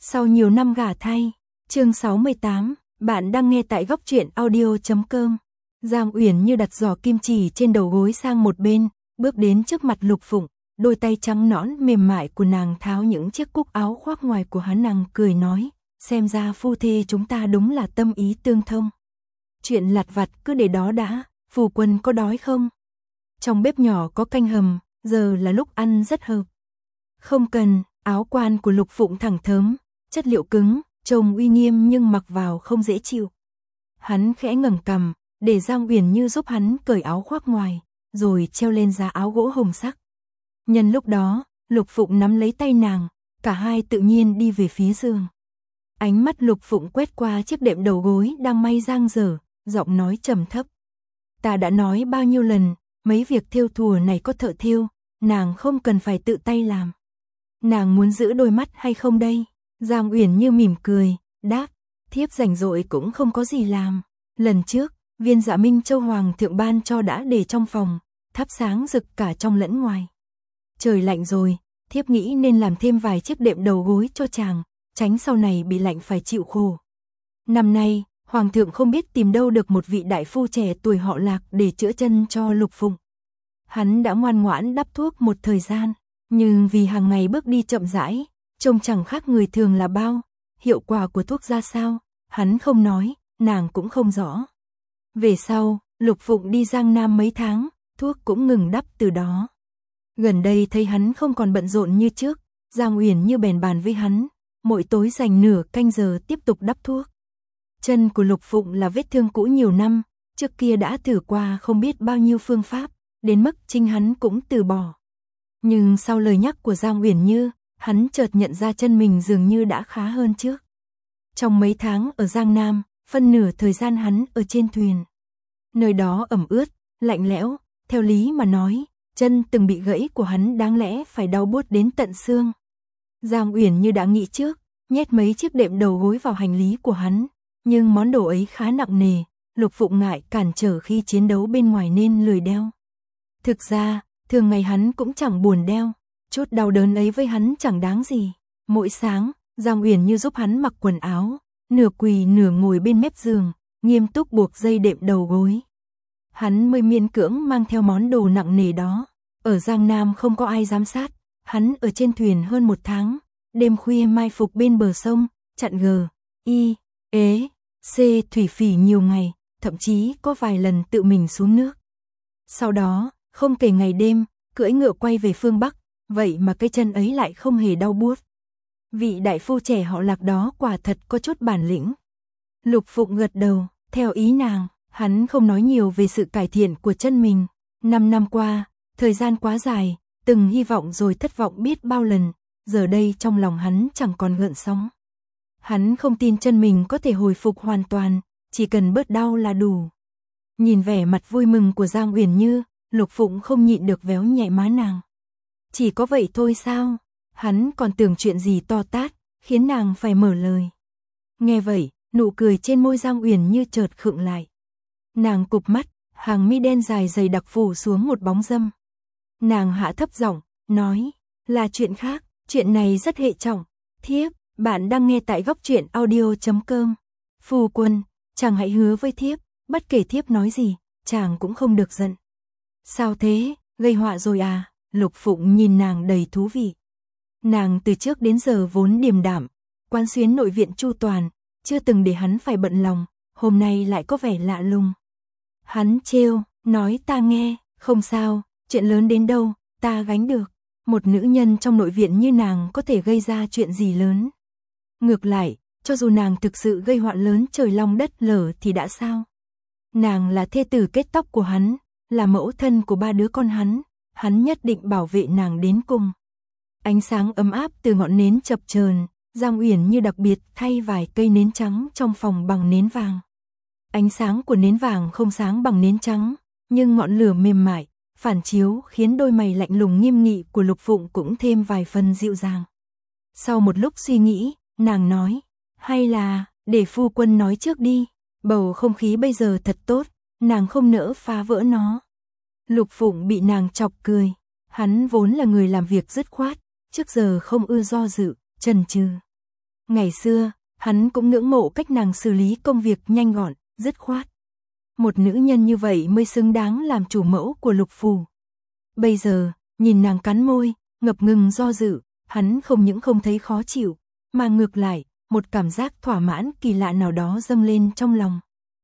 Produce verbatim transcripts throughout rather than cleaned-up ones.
Sau nhiều năm gả thay, chương sáu mươi tám, bạn đang nghe tại góc truyện audio chấm com. Giang Uyển Như đặt giỏ kim chỉ trên đầu gối sang một bên, bước đến trước mặt Lục Phụng, đôi tay trắng nõn mềm mại của nàng tháo những chiếc cúc áo khoác ngoài của hắn, nàng cười nói, xem ra phu thê chúng ta đúng là tâm ý tương thông. Chuyện lặt vặt cứ để đó đã, phu quân có đói không? Trong bếp nhỏ có canh hầm, giờ là lúc ăn rất hợp. Không cần, áo quan của Lục Phụng thẳng thớm, chất liệu cứng, trông uy nghiêm nhưng mặc vào không dễ chịu. Hắn khẽ ngẩng cằm, để Giang Uyển Như giúp hắn cởi áo khoác ngoài, rồi treo lên giá áo gỗ hồng sắc. Nhân lúc đó, Lục Phụng nắm lấy tay nàng, cả hai tự nhiên đi về phía giường. Ánh mắt Lục Phụng quét qua chiếc đệm đầu gối đang may dang dở, giọng nói trầm thấp. Ta đã nói bao nhiêu lần, mấy việc thêu thùa này có thợ thêu, nàng không cần phải tự tay làm. Nàng muốn giữ đôi mắt hay không đây? Giang Uyển Như mỉm cười, đáp, thiếp rảnh rỗi cũng không có gì làm. Lần trước, viên Dạ Minh Châu Hoàng thượng ban cho đã để trong phòng, thắp sáng rực cả trong lẫn ngoài. Trời lạnh rồi, thiếp nghĩ nên làm thêm vài chiếc đệm đầu gối cho chàng, tránh sau này bị lạnh phải chịu khổ. Năm nay, Hoàng thượng không biết tìm đâu được một vị đại phu trẻ tuổi họ Lạc để chữa chân cho Lục Phụng. Hắn đã ngoan ngoãn đắp thuốc một thời gian, nhưng vì hàng ngày bước đi chậm rãi, trông chẳng khác người thường là bao, hiệu quả của thuốc ra sao, hắn không nói, nàng cũng không rõ. Về sau, Lục Phụng đi Giang Nam mấy tháng, thuốc cũng ngừng đắp từ đó. Gần đây thấy hắn không còn bận rộn như trước, Giang Uyển Như bèn bàn với hắn, mỗi tối dành nửa canh giờ tiếp tục đắp thuốc. Chân của Lục Phụng là vết thương cũ nhiều năm, trước kia đã thử qua không biết bao nhiêu phương pháp, đến mức chính hắn cũng từ bỏ. Nhưng sau lời nhắc của Giang Uyển Như, hắn chợt nhận ra chân mình dường như đã khá hơn trước. Trong mấy tháng ở Giang Nam, phân nửa thời gian hắn ở trên thuyền. Nơi đó ẩm ướt, lạnh lẽo, theo lý mà nói, chân từng bị gãy của hắn đáng lẽ phải đau buốt đến tận xương. Giang Uyển Như đã nghĩ trước, nhét mấy chiếc đệm đầu gối vào hành lý của hắn, nhưng món đồ ấy khá nặng nề, Lục Phụng ngại cản trở khi chiến đấu bên ngoài nên lười đeo. Thực ra, thường ngày hắn cũng chẳng buồn đeo, chút đau đớn ấy với hắn chẳng đáng gì. Mỗi sáng, Giang Uyển Như giúp hắn mặc quần áo, nửa quỳ nửa ngồi bên mép giường, nghiêm túc buộc dây đệm đầu gối. Hắn mới miễn cưỡng mang theo món đồ nặng nề đó. Ở Giang Nam không có ai giám sát, hắn ở trên thuyền hơn một tháng, đêm khuya mai phục bên bờ sông, chặn G, I, ế, C thủy phỉ nhiều ngày, thậm chí có vài lần tự mình xuống nước. Sau đó, không kể ngày đêm, cưỡi ngựa quay về phương Bắc, vậy mà cái chân ấy lại không hề đau buốt. Vị đại phu trẻ họ Lạc đó quả thật có chút bản lĩnh. Lục Phụng gật đầu, theo ý nàng, hắn không nói nhiều về sự cải thiện của chân mình. Năm năm qua, thời gian quá dài, từng hy vọng rồi thất vọng biết bao lần, giờ đây trong lòng hắn chẳng còn gợn sóng. Hắn không tin chân mình có thể hồi phục hoàn toàn, chỉ cần bớt đau là đủ. Nhìn vẻ mặt vui mừng của Giang Uyển Như, Lục Phụng không nhịn được véo nhẹ má nàng. Chỉ có vậy thôi sao? Hắn còn tưởng chuyện gì to tát, khiến nàng phải mở lời. Nghe vậy, nụ cười trên môi Giang Uyển Như chợt khựng lại. Nàng cụp mắt, hàng mi đen dài dày đặc phủ xuống một bóng dâm. Nàng hạ thấp giọng, nói, là chuyện khác, chuyện này rất hệ trọng. Thiếp, bạn đang nghe tại góc truyện audio chấm com. Phu quân, chàng hãy hứa với thiếp, bất kể thiếp nói gì, chàng cũng không được giận. Sao thế, gây họa rồi à? Lục Phụng nhìn nàng đầy thú vị. Nàng từ trước đến giờ vốn điềm đạm, quán xuyến nội viện chu toàn, chưa từng để hắn phải bận lòng, hôm nay lại có vẻ lạ lùng. Hắn trêu, nói ta nghe, không sao, chuyện lớn đến đâu, ta gánh được. Một nữ nhân trong nội viện như nàng có thể gây ra chuyện gì lớn. Ngược lại, cho dù nàng thực sự gây họa lớn trời long đất lở thì đã sao? Nàng là thê tử kết tóc của hắn, là mẫu thân của ba đứa con hắn, hắn nhất định bảo vệ nàng đến cùng. Ánh sáng ấm áp từ ngọn nến chập chờn, Giang Uyển Như đặc biệt thay vài cây nến trắng trong phòng bằng nến vàng. Ánh sáng của nến vàng không sáng bằng nến trắng, nhưng ngọn lửa mềm mại, phản chiếu khiến đôi mày lạnh lùng nghiêm nghị của Lục Phụng cũng thêm vài phần dịu dàng. Sau một lúc suy nghĩ, nàng nói, hay là, để phu quân nói trước đi, bầu không khí bây giờ thật tốt, nàng không nỡ phá vỡ nó. Lục Phụng bị nàng chọc cười, hắn vốn là người làm việc dứt khoát, trước giờ không ưa do dự, chần chừ. Ngày xưa, hắn cũng ngưỡng mộ cách nàng xử lý công việc nhanh gọn, dứt khoát. Một nữ nhân như vậy mới xứng đáng làm chủ mẫu của Lục Phủ. Bây giờ, nhìn nàng cắn môi, ngập ngừng do dự, hắn không những không thấy khó chịu, mà ngược lại, một cảm giác thỏa mãn kỳ lạ nào đó dâng lên trong lòng.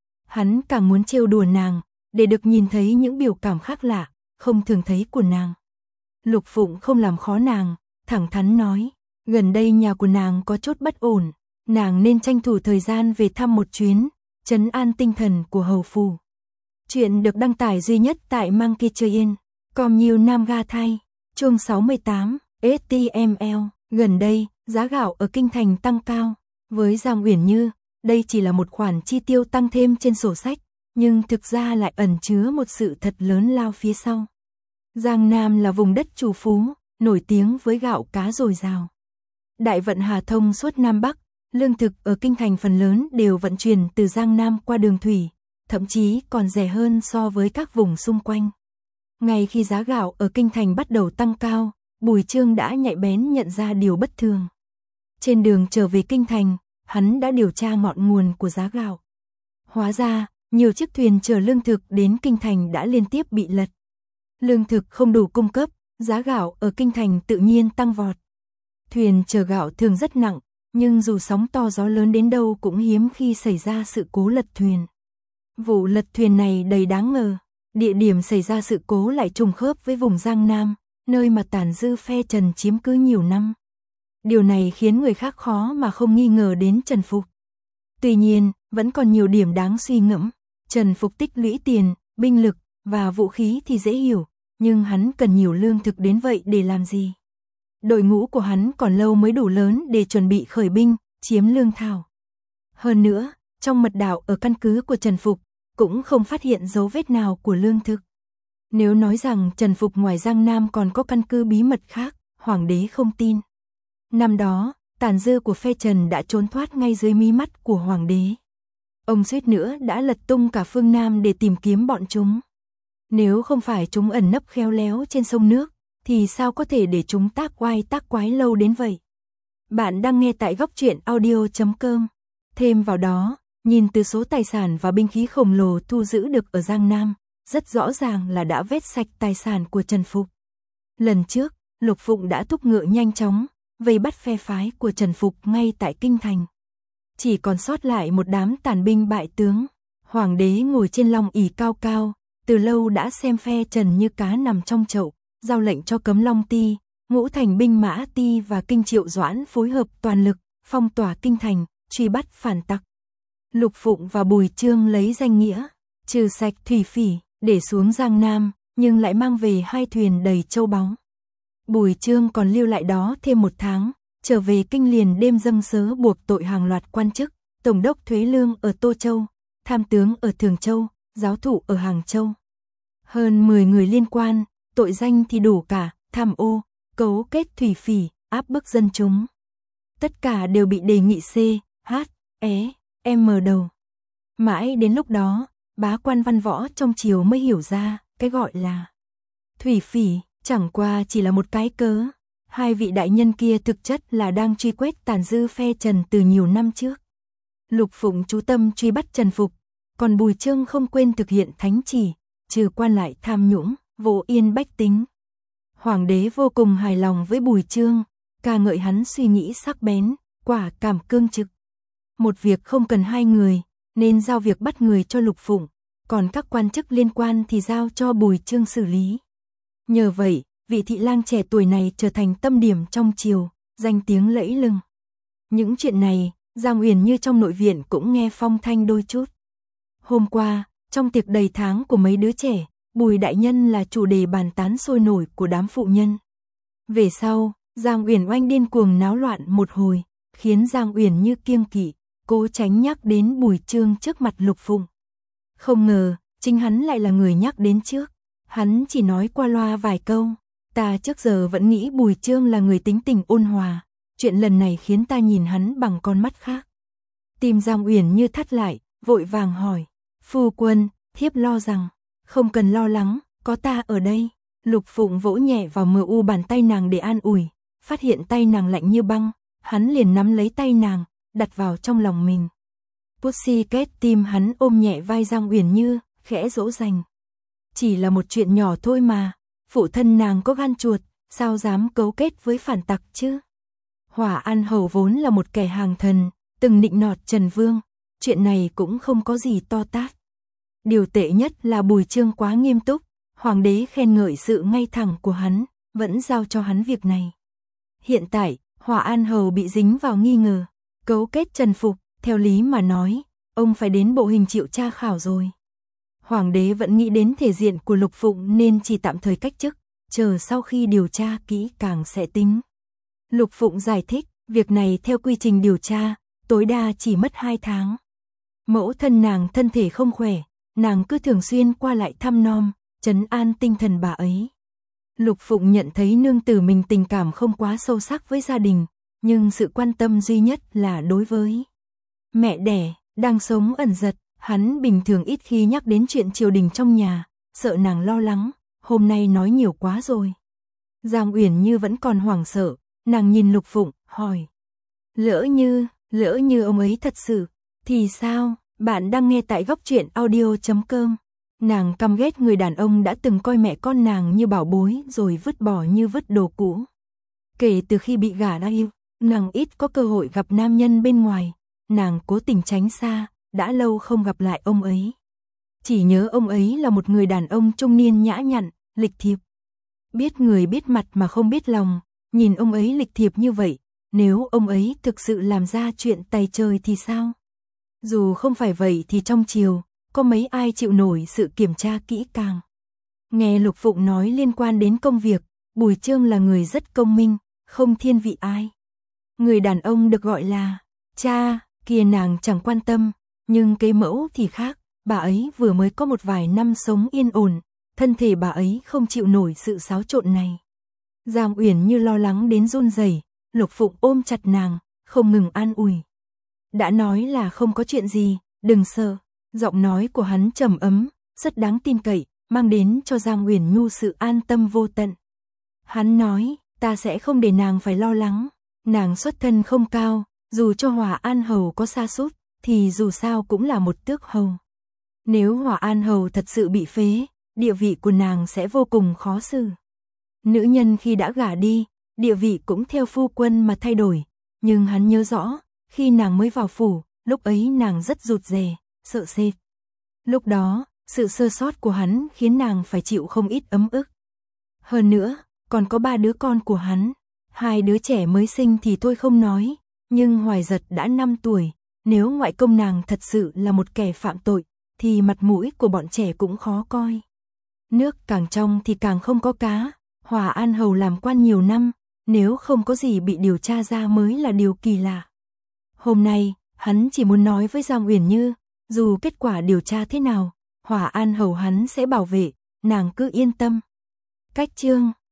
Hắn càng muốn trêu đùa nàng, để được nhìn thấy những biểu cảm khác lạ, không thường thấy của nàng. Lục Phụng không làm khó nàng, thẳng thắn nói, gần đây nhà của nàng có chút bất ổn, nàng nên tranh thủ thời gian về thăm một chuyến, trấn an tinh thần của hầu phủ. Chuyện được đăng tải duy nhất tại Monkey Train, com nhiều Nam Ga Thay, chương sáu mươi tám, ét tê em lờ. Gần đây, giá gạo ở Kinh Thành tăng cao. Với Giang Uyển Như, đây chỉ là một khoản chi tiêu tăng thêm trên sổ sách, nhưng thực ra lại ẩn chứa một sự thật lớn lao phía sau. Giang Nam là vùng đất trù phú, nổi tiếng với gạo cá dồi dào. Đại vận Hà thông suốt Nam Bắc, lương thực ở Kinh Thành phần lớn đều vận chuyển từ Giang Nam qua đường thủy, thậm chí còn rẻ hơn so với các vùng xung quanh. Ngay khi giá gạo ở Kinh Thành bắt đầu tăng cao, Bùi Chương đã nhạy bén nhận ra điều bất thường. Trên đường trở về Kinh Thành, hắn đã điều tra ngọn nguồn của giá gạo. Hóa ra, nhiều chiếc thuyền chở lương thực đến Kinh Thành đã liên tiếp bị lật. Lương thực không đủ cung cấp, giá gạo ở Kinh Thành tự nhiên tăng vọt. Thuyền chở gạo thường rất nặng, nhưng dù sóng to gió lớn đến đâu cũng hiếm khi xảy ra sự cố lật thuyền. Vụ lật thuyền này đầy đáng ngờ. Địa điểm xảy ra sự cố lại trùng khớp với vùng Giang Nam, nơi mà Tản Dư phe Trần chiếm cứ nhiều năm. Điều này khiến người khác khó mà không nghi ngờ đến Trần Phục. Tuy nhiên, vẫn còn nhiều điểm đáng suy ngẫm. Trần Phục tích lũy tiền, binh lực và vũ khí thì dễ hiểu, nhưng hắn cần nhiều lương thực đến vậy để làm gì? Đội ngũ của hắn còn lâu mới đủ lớn để chuẩn bị khởi binh, chiếm lương thảo. Hơn nữa, trong mật đạo ở căn cứ của Trần Phục, cũng không phát hiện dấu vết nào của lương thực. Nếu nói rằng Trần Phục ngoài Giang Nam còn có căn cứ bí mật khác, Hoàng đế không tin. Năm đó, Tản Dư của phe Trần đã trốn thoát ngay dưới mí mắt của Hoàng đế. Ông suýt nữa đã lật tung cả phương Nam để tìm kiếm bọn chúng. Nếu không phải chúng ẩn nấp khéo léo trên sông nước, thì sao có thể để chúng tác oai tác quái lâu đến vậy? Bạn đang nghe tại góc truyện audio chấm com. Thêm vào đó, nhìn từ số tài sản và binh khí khổng lồ thu giữ được ở Giang Nam, rất rõ ràng là đã vét sạch tài sản của Trần Phục. Lần trước, Lục Phụng đã thúc ngựa nhanh chóng, vây bắt phe phái của Trần Phục ngay tại Kinh Thành. Chỉ còn sót lại một đám tàn binh bại tướng. Hoàng đế ngồi trên long ỷ cao cao, từ lâu đã xem phe Trần như cá nằm trong chậu, giao lệnh cho Cấm Long Ti, Ngũ Thành binh mã Ti và Kinh Triệu Doãn phối hợp toàn lực, phong tỏa Kinh Thành, truy bắt phản tặc. Lục Phụng và Bùi Chương lấy danh nghĩa trừ sạch thủy phỉ, để xuống Giang Nam, nhưng lại mang về hai thuyền đầy châu báu. Bùi Chương còn lưu lại đó thêm một tháng, trở về Kinh liền đêm dâng sớ buộc tội hàng loạt quan chức, tổng đốc thuế lương ở Tô Châu, tham tướng ở Thường Châu, giáo thụ ở Hàng Châu. Hơn mười người liên quan, tội danh thì đủ cả, tham ô, cấu kết thủy phỉ, áp bức dân chúng. Tất cả đều bị đề nghị C, H, E, M đầu. Mãi đến lúc đó, bá quan văn võ trong triều mới hiểu ra, cái gọi là thủy phỉ, chẳng qua chỉ là một cái cớ. Hai vị đại nhân kia thực chất là đang truy quét Tàn Dư phe Trần từ nhiều năm trước. Lục Phụng chú tâm truy bắt Trần Phục, còn Bùi Chương không quên thực hiện thánh chỉ, trừ quan lại tham nhũng, vô yên bách tính. Hoàng đế vô cùng hài lòng với Bùi Chương, ca ngợi hắn suy nghĩ sắc bén, quả cảm cương trực. Một việc không cần hai người, nên giao việc bắt người cho Lục Phụng, còn các quan chức liên quan thì giao cho Bùi Chương xử lý. Nhờ vậy, vị thị lang trẻ tuổi này trở thành tâm điểm trong triều, danh tiếng lẫy lừng. Những chuyện này, Giang Uyển Như trong nội viện cũng nghe phong thanh đôi chút. Hôm qua, trong tiệc đầy tháng của mấy đứa trẻ, Bùi đại nhân là chủ đề bàn tán sôi nổi của đám phụ nhân. Về sau, Giang Uyển Oanh điên cuồng náo loạn một hồi, khiến Giang Uyển Như kiêng kỵ, cố tránh nhắc đến Bùi Chương trước mặt Lục Phụng. Không ngờ, chính hắn lại là người nhắc đến trước. Hắn chỉ nói qua loa vài câu, ta trước giờ vẫn nghĩ Bùi Chương là người tính tình ôn hòa, chuyện lần này khiến ta nhìn hắn bằng con mắt khác. Tim Giang Uyển Như thắt lại, vội vàng hỏi, phu quân, thiếp lo rằng, không cần lo lắng, có ta ở đây. Lục Phụng vỗ nhẹ vào mờ u bàn tay nàng để an ủi, phát hiện tay nàng lạnh như băng, hắn liền nắm lấy tay nàng, đặt vào trong lòng mình. Pussycat tim hắn ôm nhẹ vai Giang Uyển Như, khẽ dỗ dành. Chỉ là một chuyện nhỏ thôi mà, phụ thân nàng có gan chuột, sao dám cấu kết với phản tặc chứ? Hỏa An Hầu vốn là một kẻ hàng thần, từng nịnh nọt Trần Vương, chuyện này cũng không có gì to tát. Điều tệ nhất là Bùi Chương quá nghiêm túc, hoàng đế khen ngợi sự ngay thẳng của hắn, vẫn giao cho hắn việc này. Hiện tại, Hỏa An Hầu bị dính vào nghi ngờ, cấu kết Trần Phục, theo lý mà nói, ông phải đến bộ hình chịu tra khảo rồi. Hoàng đế vẫn nghĩ đến thể diện của Lục Phụng nên chỉ tạm thời cách chức, chờ sau khi điều tra kỹ càng sẽ tính. Lục Phụng giải thích, việc này theo quy trình điều tra, tối đa chỉ mất hai tháng. Mẫu thân nàng thân thể không khỏe, nàng cứ thường xuyên qua lại thăm nom, trấn an tinh thần bà ấy. Lục Phụng nhận thấy nương tử mình tình cảm không quá sâu sắc với gia đình, nhưng sự quan tâm duy nhất là đối với mẹ đẻ, đang sống ẩn giật, hắn bình thường ít khi nhắc đến chuyện triều đình trong nhà, sợ nàng lo lắng, hôm nay nói nhiều quá rồi. Giang Uyển Như vẫn còn hoảng sợ, nàng nhìn Lục Phụng, hỏi. Lỡ như, lỡ như ông ấy thật sự, thì sao? Bạn đang nghe tại góc truyện audio chấm com. Nàng căm ghét người đàn ông đã từng coi mẹ con nàng như bảo bối rồi vứt bỏ như vứt đồ cũ. Kể từ khi bị gả ra yêu, nàng ít có cơ hội gặp nam nhân bên ngoài, nàng cố tình tránh xa, đã lâu không gặp lại ông ấy. Chỉ nhớ ông ấy là một người đàn ông trung niên nhã nhặn, lịch thiệp. Biết người biết mặt mà không biết lòng, nhìn ông ấy lịch thiệp như vậy, nếu ông ấy thực sự làm ra chuyện tày trời thì sao? Dù không phải vậy thì trong triều, có mấy ai chịu nổi sự kiểm tra kỹ càng. Nghe Lục Phụng nói liên quan đến công việc, Bùi Chương là người rất công minh, không thiên vị ai. Người đàn ông được gọi là cha, kia nàng chẳng quan tâm, nhưng kế mẫu thì khác, bà ấy vừa mới có một vài năm sống yên ổn, thân thể bà ấy không chịu nổi sự xáo trộn này. Giang Uyển Như lo lắng đến run rẩy, Lục Phụng ôm chặt nàng, không ngừng an ủi. Đã nói là không có chuyện gì, đừng sợ. Giọng nói của hắn trầm ấm, rất đáng tin cậy, mang đến cho Giang Uyển Nhu sự an tâm vô tận. Hắn nói, ta sẽ không để nàng phải lo lắng, nàng xuất thân không cao, dù cho Hỏa An Hầu có sa sút, thì dù sao cũng là một tước hầu. Nếu Hỏa An Hầu thật sự bị phế, địa vị của nàng sẽ vô cùng khó xử. Nữ nhân khi đã gả đi, địa vị cũng theo phu quân mà thay đổi, nhưng hắn nhớ rõ, khi nàng mới vào phủ, lúc ấy nàng rất rụt rè, sợ sệt. Lúc đó, sự sơ sót của hắn khiến nàng phải chịu không ít ấm ức. Hơn nữa, còn có ba đứa con của hắn, hai đứa trẻ mới sinh thì tôi không nói, nhưng Hoài Giật đã năm tuổi, nếu ngoại công nàng thật sự là một kẻ phạm tội, thì mặt mũi của bọn trẻ cũng khó coi. Nước càng trong thì càng không có cá, Hỏa An Hầu làm quan nhiều năm, nếu không có gì bị điều tra ra mới là điều kỳ lạ. Hôm nay, hắn chỉ muốn nói với Giang Uyển Như, dù kết quả điều tra thế nào, Hỏa An Hầu hắn sẽ bảo vệ, nàng cứ yên tâm. Cách chương